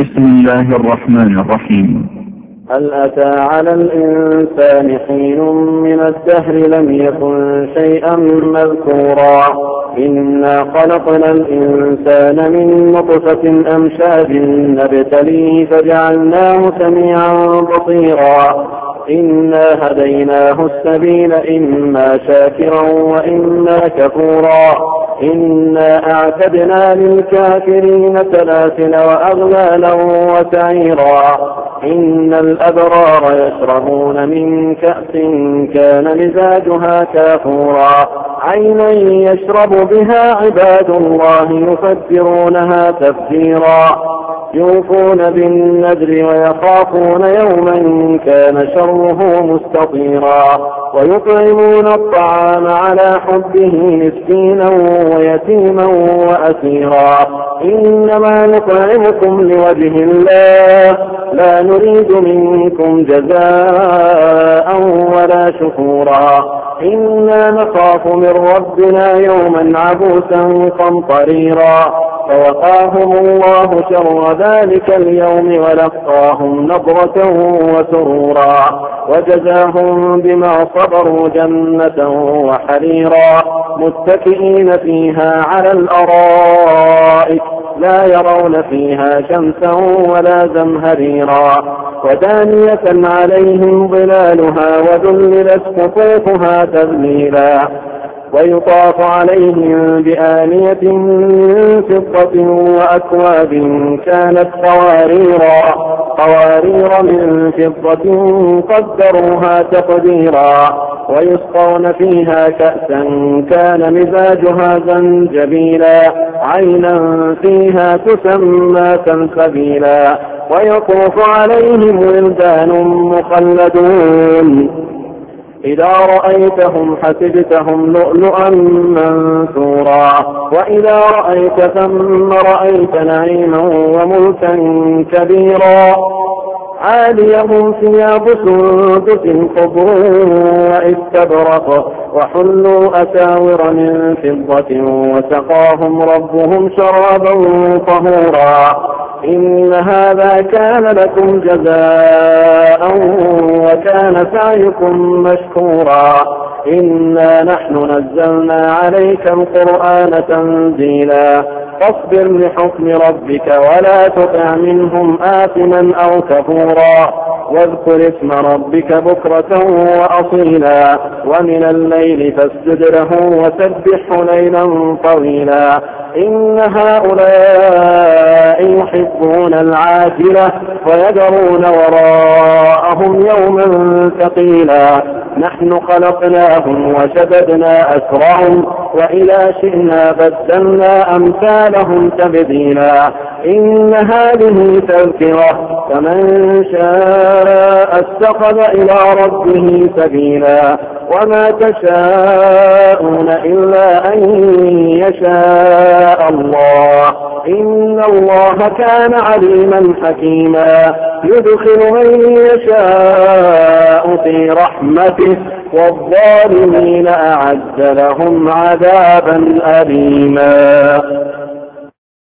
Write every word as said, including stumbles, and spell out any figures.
بسم الله الرحمن الرحيم. هل أتى على الإنسان حين من الدهر لم يكن شيئا مذكورا إنا خلقنا الإنسان من نطفة أمشاج نبتليه فجعلناه سميعا بصيرا إنا هديناه السبيل إما شاكرا وإما كفورا إنا أعتدنا للكافرين سلاسل وأغلالا وسعيرا إن الأبرار يشربون من كأس كان مزاجها كافورا عينا يشرب بها عباد الله يفجرونها تفجيرا يوفون بالنذر ويخافون يوما كان شره مستطيرا ويطعمون الطعام على حبه مسكينا ويتيما وأسيرا إنما نطعمكم لوجه الله لا نريد منكم جزاء ولا شكورا إنا نخاف من ربنا يوما عبوسا قمطريرا فوقاهم الله شر ذلك اليوم ولقاهم نضرة وسرورا وجزاهم بما صبروا جنة وحريرا متكئين فيها على الأرائك لا يرون فيها شمسا ولا زمهريرا ودانية عليهم ظلالها وذللت قطوفها تذليلا ويطاف عليهم بآنية من فضة وأكواب كانت قواريرا قوارير من فضة قدروها تقديرا ويسقون فيها كأسا كان مزاجها زنجبيلا عينا فيها تسمى سلسبيلا ويطوف عليهم ولدان مخلدون إذا رأيتهم حسبتهم لؤلؤا منثورا وإذا رأيت ثم رأيت نعيما وملكا كبيرا عاليهم ثياب سندس خضر واستبرق وحلوا أساور من فضة وسقاهم ربهم شرابا طهورا إن هذا كان لكم جزاء وكان سعيكم مشكورا إنا نحن نزلنا عليك القرآن تنزيلا فاصبر لحكم ربك ولا تطع منهم آثما أو كفورا واذكر اسم ربك بكرة وأصيلا ومن الليل فاسجد له وسبحه ليلا طويلا إن هؤلاء يحبون العاجلة ويذرون وراءهم يوما ثقيلا نحن خلقناهم وشددنا أسرهم وإذا شئنا بدلنا أمثالهم تبديلا إن هذه تذكرة فمن شاء اتخذ إلى ربه سبيلا وما تشاءون إلا أن يشاء الله إن الله كان عليما حكيما يدخل من يشاء في رحمته والظالمين أعد لهم عذابا أليما.